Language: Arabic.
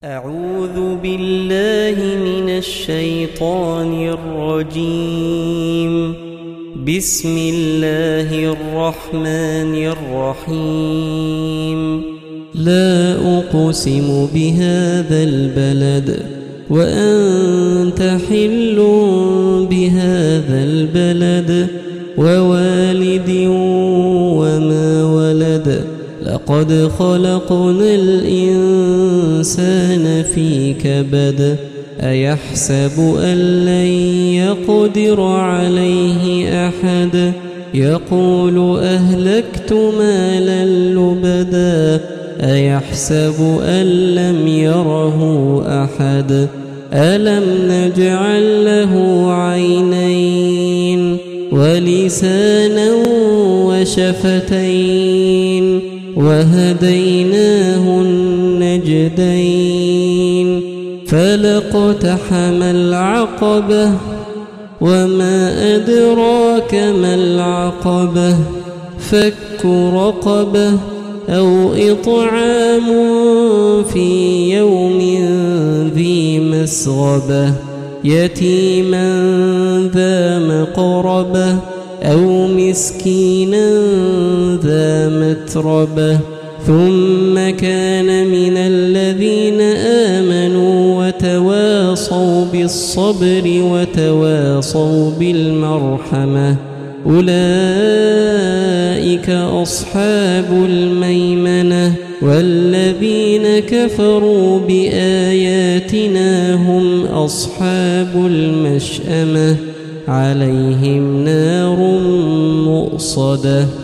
أعوذ بالله من الشيطان الرجيم. بسم الله الرحمن الرحيم. لا أقسم بهذا البلد وأنت حل بهذا البلد ووالد وما ولد. لقد خلقنا الإنسان في كبد. أيحسب أن لن يقدر عليه أحد. يقول أهلكت مالا لبدا. أيحسب أن لم يره أحد. ألم نجعل له عينين ولسانا وشفتين وهديناه النجدين. فلاقتحم العقبة وما أدراك ما العقبة. فك رقبة أو إطعام في يوم ذي مسغبة. يتيما ذا مقربة أو مسكينا ذا متربة. ثم كان من الذين آمنوا وتواصوا بالصبر وتواصوا بالمرحمة. أولئك أصحاب الميمنة. والذين كفروا بآياتنا هم أصحاب المشأمة. عليهم نار مؤصدة.